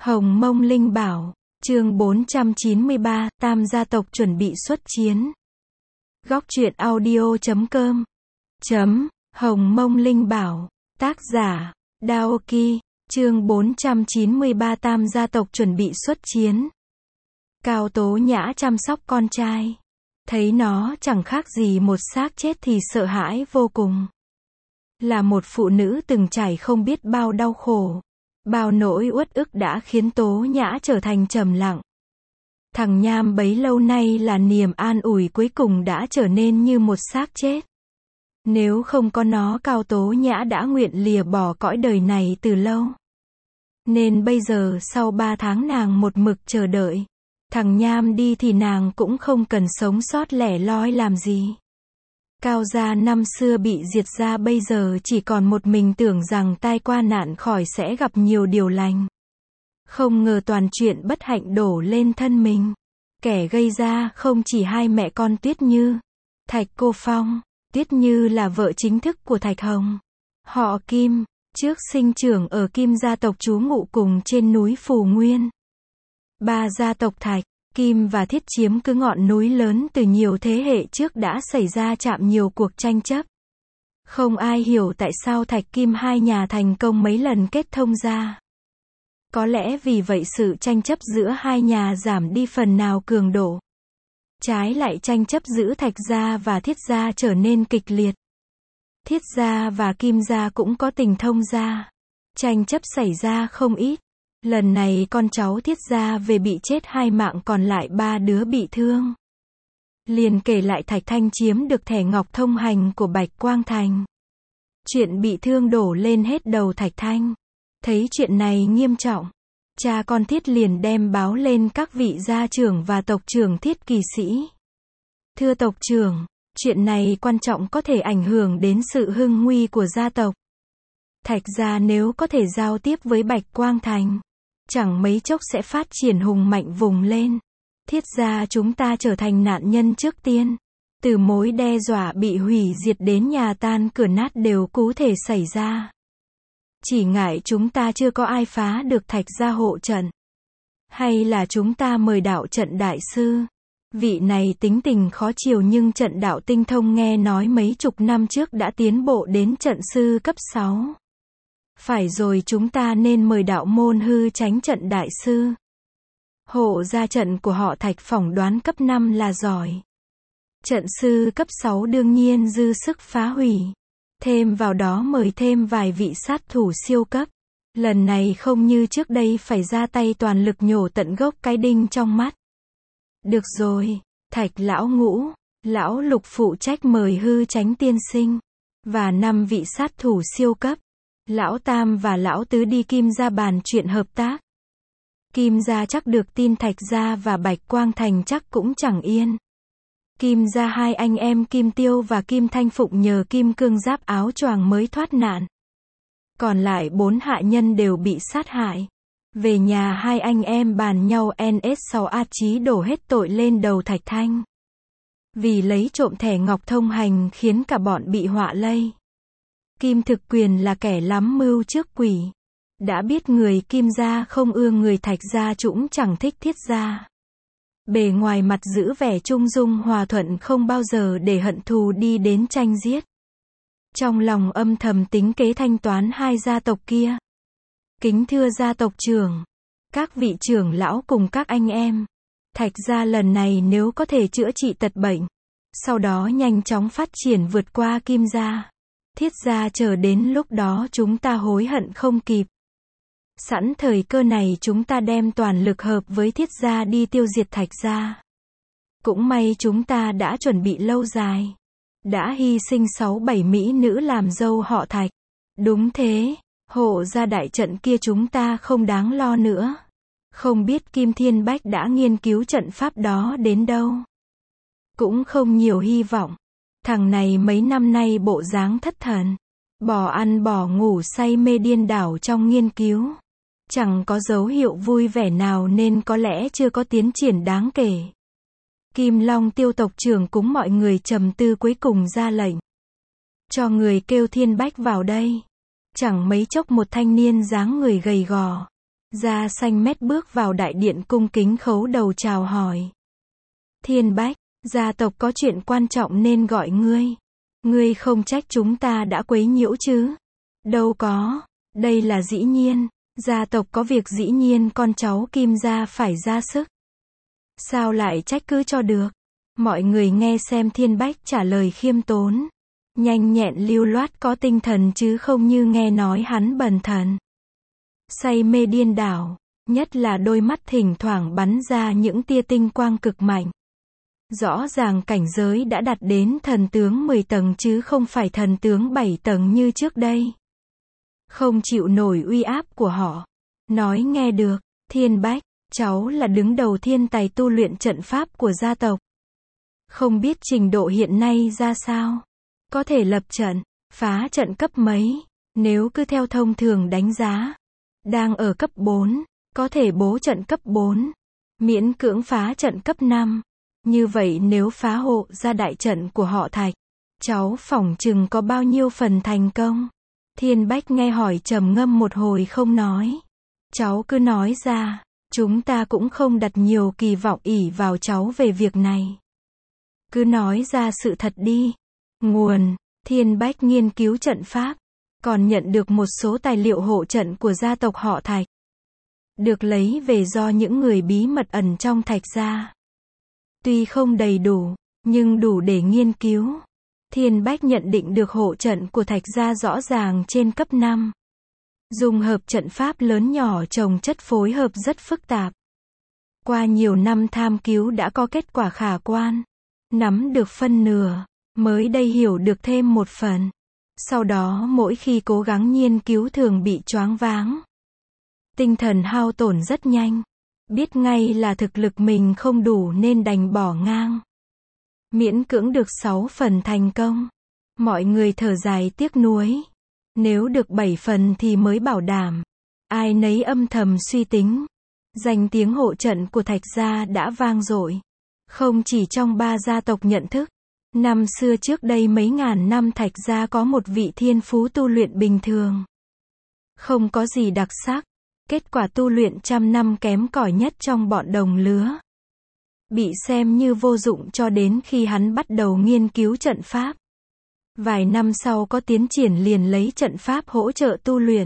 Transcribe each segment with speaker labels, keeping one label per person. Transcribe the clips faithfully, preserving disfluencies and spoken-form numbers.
Speaker 1: Hồng Mông Linh Bảo, chương bốn trăm chín mươi ba, Tam gia tộc chuẩn bị xuất chiến. Góc truyện audio chấm com chấm Hồng Mông Linh Bảo, tác giả Daoki, chương bốn trăm chín mươi ba, Tam gia tộc chuẩn bị xuất chiến. Cao Tố Nhã chăm sóc con trai, thấy nó chẳng khác gì một xác chết thì sợ hãi vô cùng. Là một phụ nữ từng trải không biết bao đau khổ, bao nỗi uất ức đã khiến Tố Nhã trở thành trầm lặng. Thằng Nham bấy lâu nay là niềm an ủi cuối cùng đã trở nên như một xác chết. Nếu không có nó, Cao Tố Nhã đã nguyện lìa bỏ cõi đời này từ lâu. Nên bây giờ sau ba tháng nàng một mực chờ đợi. Thằng Nham đi thì nàng cũng không cần sống sót lẻ loi làm gì. Cao gia năm xưa bị diệt ra, bây giờ chỉ còn một mình, tưởng rằng tai qua nạn khỏi sẽ gặp nhiều điều lành. Không ngờ toàn chuyện bất hạnh đổ lên thân mình. Kẻ gây ra không chỉ hai mẹ con Tuyết Như, Thạch Cô Phong. Tuyết Như là vợ chính thức của Thạch Hồng. Họ Kim, trước sinh trưởng ở Kim gia tộc trú ngụ cùng trên núi Phù Nguyên. Ba gia tộc Thạch, Kim và Thiết chiếm cứ ngọn núi lớn từ nhiều thế hệ trước, đã xảy ra chạm nhiều cuộc tranh chấp. Không ai hiểu tại sao Thạch Kim hai nhà thành công mấy lần kết thông gia. Có lẽ vì vậy sự tranh chấp giữa hai nhà giảm đi phần nào cường độ. Trái lại tranh chấp giữa Thạch gia và Thiết gia trở nên kịch liệt. Thiết gia và Kim gia cũng có tình thông gia. Tranh chấp xảy ra không ít. Lần này con cháu Thiết gia về bị chết hai mạng, còn lại ba đứa bị thương. Liền kể lại Thạch Thanh chiếm được thẻ ngọc thông hành của Bạch Quang Thành. Chuyện bị thương đổ lên hết đầu Thạch Thanh. Thấy chuyện này nghiêm trọng, cha con Thiết liền đem báo lên các vị gia trưởng và tộc trưởng Thiết Kỳ Sĩ. Thưa tộc trưởng, chuyện này quan trọng, có thể ảnh hưởng đến sự hưng nguy của gia tộc. Thạch gia nếu có thể giao tiếp với Bạch Quang Thành, chẳng mấy chốc sẽ phát triển hùng mạnh vùng lên. Thiết gia chúng ta trở thành nạn nhân trước tiên. Từ mối đe dọa bị hủy diệt đến nhà tan cửa nát đều có thể xảy ra. Chỉ ngại chúng ta chưa có ai phá được Thạch gia hộ trận. Hay là chúng ta mời đạo trận đại sư. Vị này tính tình khó chiều nhưng trận đạo tinh thông, nghe nói mấy chục năm trước đã tiến bộ đến trận sư cấp sáu. Phải rồi, chúng ta nên mời đạo môn hư tránh trận đại sư. Hộ gia trận của họ Thạch phỏng đoán cấp năm là giỏi. Trận sư cấp sáu đương nhiên dư sức phá hủy. Thêm vào đó mời thêm vài vị sát thủ siêu cấp. Lần này không như trước đây phải ra tay toàn lực nhổ tận gốc cái đinh trong mắt. Được rồi, Thạch lão Ngũ, lão Lục phụ trách mời hư tránh tiên sinh. Và năm vị sát thủ siêu cấp. Lão Tam và lão Tứ đi Kim gia bàn chuyện hợp tác. Kim gia chắc được tin Thạch gia và Bạch Quang Thành chắc cũng chẳng yên. Kim gia hai anh em Kim Tiêu và Kim Thanh Phụng nhờ kim cương giáp áo choàng mới thoát nạn. Còn lại bốn hạ nhân đều bị sát hại. Về nhà hai anh em bàn nhau en ét sáu át chí đổ hết tội lên đầu Thạch Thanh. Vì lấy trộm thẻ ngọc thông hành khiến cả bọn bị họa lây. Kim Thực Quyền là kẻ lắm mưu trước quỷ. Đã biết người Kim gia không ưa người Thạch gia, cũng chẳng thích Thiết gia. Bề ngoài mặt giữ vẻ trung dung hòa thuận, không bao giờ để hận thù đi đến tranh giết. Trong lòng âm thầm tính kế thanh toán hai gia tộc kia. Kính thưa gia tộc trưởng, các vị trưởng lão cùng các anh em, Thạch gia lần này nếu có thể chữa trị tật bệnh, sau đó nhanh chóng phát triển vượt qua Kim gia, Thiết gia, chờ đến lúc đó chúng ta hối hận không kịp. Sẵn thời cơ này chúng ta đem toàn lực hợp với Thiết gia đi tiêu diệt Thạch gia. Cũng may chúng ta đã chuẩn bị lâu dài. Đã hy sinh sáu bảy mỹ nữ làm dâu họ Thạch. Đúng thế, hộ gia đại trận kia chúng ta không đáng lo nữa. Không biết Kim Thiên Bách đã nghiên cứu trận pháp đó đến đâu. Cũng không nhiều hy vọng. Thằng này mấy năm nay bộ dáng thất thần. Bỏ ăn bỏ ngủ, say mê điên đảo trong nghiên cứu. Chẳng có dấu hiệu vui vẻ nào nên có lẽ chưa có tiến triển đáng kể. Kim Long Tiêu tộc trưởng cúng mọi người trầm tư, cuối cùng ra lệnh. Cho người kêu Thiên Bách vào đây. Chẳng mấy chốc một thanh niên dáng người gầy gò, Da xanh mét bước vào đại điện cung kính khấu đầu chào hỏi. Thiên Bách, gia tộc có chuyện quan trọng nên gọi ngươi. Ngươi không trách chúng ta đã quấy nhiễu chứ? Đâu có, đây là dĩ nhiên, gia tộc có việc dĩ nhiên con cháu Kim gia phải ra sức. Sao lại trách cứ cho được? Mọi người nghe xem Thiên Bách trả lời khiêm tốn, nhanh nhẹn lưu loát có tinh thần chứ không như nghe nói hắn bần thần. Say mê điên đảo, nhất là đôi mắt thỉnh thoảng bắn ra những tia tinh quang cực mạnh. Rõ ràng cảnh giới đã đạt đến thần tướng mười tầng chứ không phải thần tướng bảy tầng như trước đây. Không chịu nổi uy áp của họ. Nói nghe được, Thiên Bách, cháu là đứng đầu thiên tài tu luyện trận pháp của gia tộc. Không biết trình độ hiện nay ra sao? Có thể lập trận, phá trận cấp mấy? Nếu cứ theo thông thường đánh giá, đang ở cấp bốn, có thể bố trận cấp bốn, miễn cưỡng phá trận cấp năm. Như vậy nếu phá hộ ra đại trận của họ Thạch, cháu phỏng chừng có bao nhiêu phần thành công? Thiên Bách nghe hỏi trầm ngâm một hồi không nói. Cháu cứ nói ra, chúng ta cũng không đặt nhiều kỳ vọng ỷ vào cháu về việc này. Cứ nói ra sự thật đi. Nguồn, Thiên Bách nghiên cứu trận pháp, còn nhận được một số tài liệu hộ trận của gia tộc họ Thạch. Được lấy về do những người bí mật ẩn trong Thạch gia. Tuy không đầy đủ, nhưng đủ để nghiên cứu. Thiên Bách nhận định được hộ trận của Thạch gia rõ ràng trên cấp năm. Dùng hợp trận pháp lớn nhỏ chồng chất phối hợp rất phức tạp. Qua nhiều năm tham cứu đã có kết quả khả quan. Nắm được phân nửa, mới đây hiểu được thêm một phần. Sau đó mỗi khi cố gắng nghiên cứu thường bị choáng váng. Tinh thần hao tổn rất nhanh. Biết ngay là thực lực mình không đủ nên đành bỏ ngang. Miễn cưỡng được sáu phần thành công. Mọi người thở dài tiếc nuối. Nếu được bảy phần thì mới bảo đảm. Ai nấy âm thầm suy tính. Danh tiếng hộ trận của Thạch gia đã vang dội. Không chỉ trong ba gia tộc nhận thức. Năm xưa trước đây mấy ngàn năm Thạch gia có một vị thiên phú tu luyện bình thường. Không có gì đặc sắc. Kết quả tu luyện trăm năm kém cỏi nhất trong bọn đồng lứa. Bị xem như vô dụng cho đến khi hắn bắt đầu nghiên cứu trận pháp. Vài năm sau có tiến triển liền lấy trận pháp hỗ trợ tu luyện.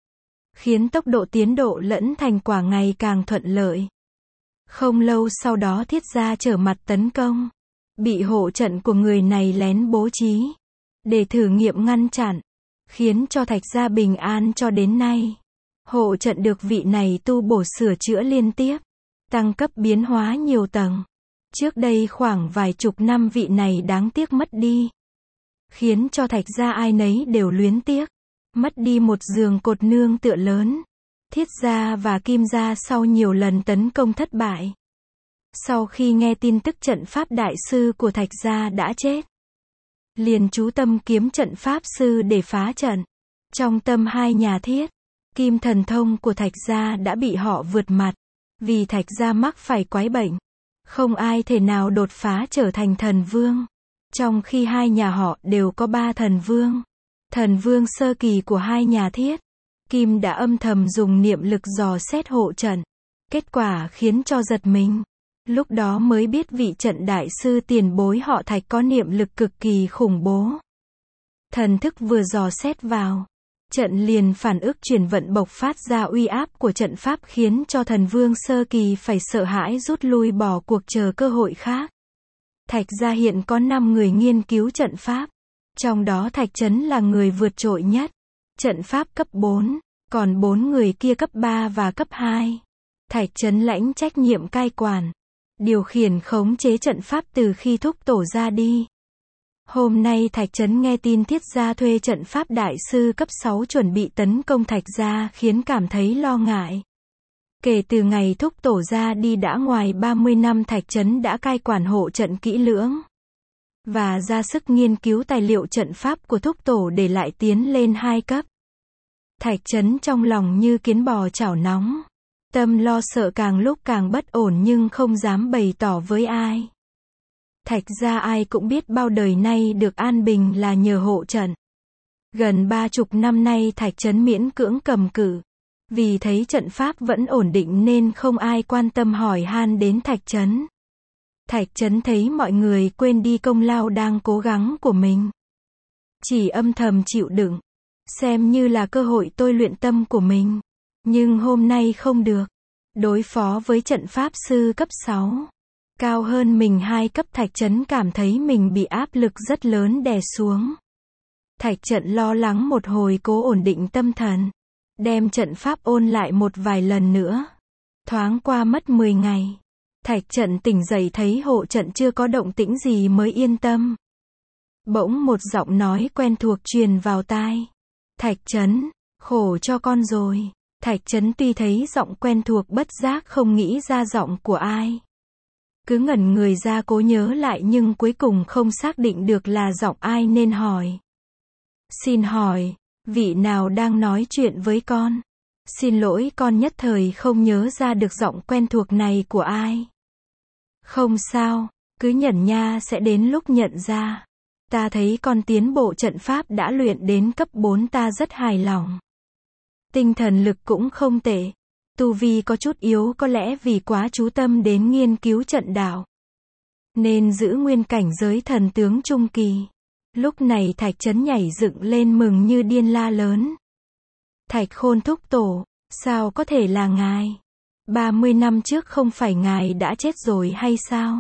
Speaker 1: Khiến tốc độ tiến độ lẫn thành quả ngày càng thuận lợi. Không lâu sau đó Thiết gia trở mặt tấn công. Bị hộ trận của người này lén bố trí. Để thử nghiệm ngăn chặn. Khiến cho Thạch gia bình an cho đến nay. Hộ trận được vị này tu bổ sửa chữa liên tiếp. Tăng cấp biến hóa nhiều tầng. Trước đây khoảng vài chục năm vị này đáng tiếc mất đi. Khiến cho Thạch gia ai nấy đều luyến tiếc. Mất đi một giường cột nương tựa lớn. Thiết gia và Kim gia sau nhiều lần tấn công thất bại. Sau khi nghe tin tức trận pháp đại sư của Thạch gia đã chết. Liền chú tâm kiếm trận pháp sư để phá trận. Trong tâm hai nhà Thiết, Kim thần thông của Thạch gia đã bị họ vượt mặt. Vì Thạch gia mắc phải quái bệnh. Không ai thể nào đột phá trở thành thần vương. Trong khi hai nhà họ đều có ba thần vương. Thần vương sơ kỳ của hai nhà Thiết. Kim đã âm thầm dùng niệm lực dò xét hộ trận. Kết quả khiến cho giật mình. Lúc đó mới biết vị trận đại sư tiền bối họ Thạch có niệm lực cực kỳ khủng bố. Thần thức vừa dò xét vào. Trận liền phản ức chuyển vận bộc phát ra uy áp của trận pháp khiến cho thần vương sơ kỳ phải sợ hãi rút lui bỏ cuộc chờ cơ hội khác. Thạch gia hiện có năm người nghiên cứu trận pháp. Trong đó Thạch Trấn là người vượt trội nhất. Trận pháp cấp bốn, còn bốn người kia cấp ba và cấp hai. Thạch Trấn lãnh trách nhiệm cai quản. Điều khiển khống chế trận pháp từ khi thúc tổ ra đi. Hôm nay Thạch Trấn nghe tin Thiết gia thuê trận pháp đại sư cấp sáu chuẩn bị tấn công Thạch gia khiến cảm thấy lo ngại. Kể từ ngày thúc tổ ra đi đã ngoài ba mươi năm Thạch Trấn đã cai quản hộ trận kỹ lưỡng. Và ra sức nghiên cứu tài liệu trận pháp của thúc tổ để lại tiến lên hai cấp. Thạch Trấn trong lòng như kiến bò chảo nóng. Tâm lo sợ càng lúc càng bất ổn nhưng không dám bày tỏ với ai. Thạch gia ai cũng biết bao đời nay được an bình là nhờ hộ trận. Gần ba chục năm nay Thạch Trấn miễn cưỡng cầm cự. Vì thấy trận pháp vẫn ổn định nên không ai quan tâm hỏi han đến Thạch Trấn. Thạch Trấn thấy mọi người quên đi công lao đang cố gắng của mình. Chỉ âm thầm chịu đựng, xem như là cơ hội tôi luyện tâm của mình. Nhưng hôm nay không được. Đối phó với trận pháp sư cấp sáu, cao hơn mình hai cấp, Thạch Trấn cảm thấy mình bị áp lực rất lớn đè xuống. Thạch Trận lo lắng một hồi cố ổn định tâm thần, đem trận pháp ôn lại một vài lần nữa. Thoáng qua mất mười ngày. Thạch Trận tỉnh dậy thấy hộ trận chưa có động tĩnh gì mới yên tâm. Bỗng một giọng nói quen thuộc truyền vào tai. Thạch Trấn, khổ cho con rồi. Thạch Trấn tuy thấy giọng quen thuộc bất giác không nghĩ ra giọng của ai. Cứ ngẩn người ra cố nhớ lại nhưng cuối cùng không xác định được là giọng ai nên hỏi. Xin hỏi, vị nào đang nói chuyện với con? Xin lỗi, con nhất thời không nhớ ra được giọng quen thuộc này của ai. Không sao, cứ nhẩn nha, sẽ đến lúc nhận ra. Ta thấy con tiến bộ trận pháp đã luyện đến cấp bốn, ta rất hài lòng. Tinh thần lực cũng không tệ. Tu vi có chút yếu, có lẽ vì quá chú tâm đến nghiên cứu trận đạo, nên giữ nguyên cảnh giới thần tướng trung kỳ. Lúc này Thạch Trấn nhảy dựng lên mừng như điên la lớn. Thạch Khôn thúc tổ, sao có thể là ngài? ba mươi năm trước không phải ngài đã chết rồi hay sao?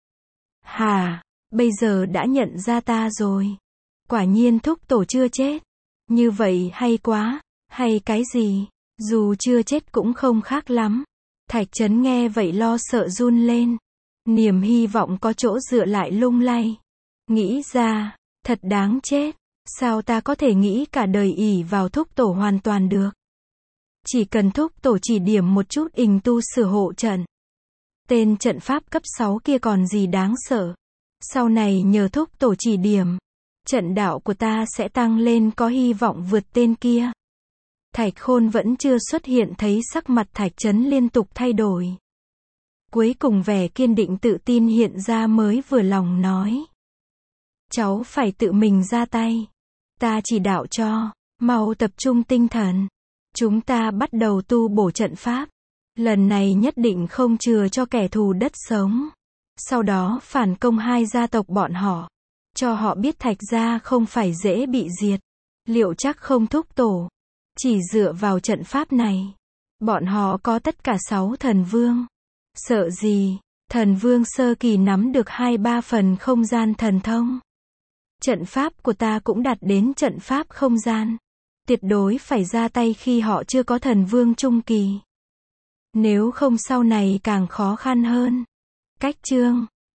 Speaker 1: Hà, bây giờ đã nhận ra ta rồi. Quả nhiên thúc tổ chưa chết. Như vậy hay quá, hay cái gì? Dù chưa chết cũng không khác lắm. Thạch Trấn nghe vậy lo sợ run lên. Niềm hy vọng có chỗ dựa lại lung lay. Nghĩ ra, thật đáng chết. Sao ta có thể nghĩ cả đời ỷ vào thúc tổ hoàn toàn được? Chỉ cần thúc tổ chỉ điểm một chút ình tu sửa hộ trận. Tên trận pháp cấp sáu kia còn gì đáng sợ. Sau này nhờ thúc tổ chỉ điểm, trận đạo của ta sẽ tăng lên, có hy vọng vượt tên kia. Thạch Khôn vẫn chưa xuất hiện thấy sắc mặt Thạch Trấn liên tục thay đổi. Cuối cùng vẻ kiên định tự tin hiện ra mới vừa lòng nói. Cháu phải tự mình ra tay. Ta chỉ đạo cho, mau tập trung tinh thần. Chúng ta bắt đầu tu bổ trận pháp. Lần này nhất định không chừa cho kẻ thù đất sống. Sau đó phản công hai gia tộc bọn họ. Cho họ biết Thạch gia không phải dễ bị diệt. Liệu chắc không thúc tổ? Chỉ dựa vào trận pháp này, bọn họ có tất cả sáu thần vương. Sợ gì? Thần vương sơ kỳ nắm được hai ba phần không gian thần thông. Trận pháp của ta cũng đạt đến trận pháp không gian. Tuyệt đối phải ra tay khi họ chưa có thần vương trung kỳ. Nếu không sau này càng khó khăn hơn. Cách chương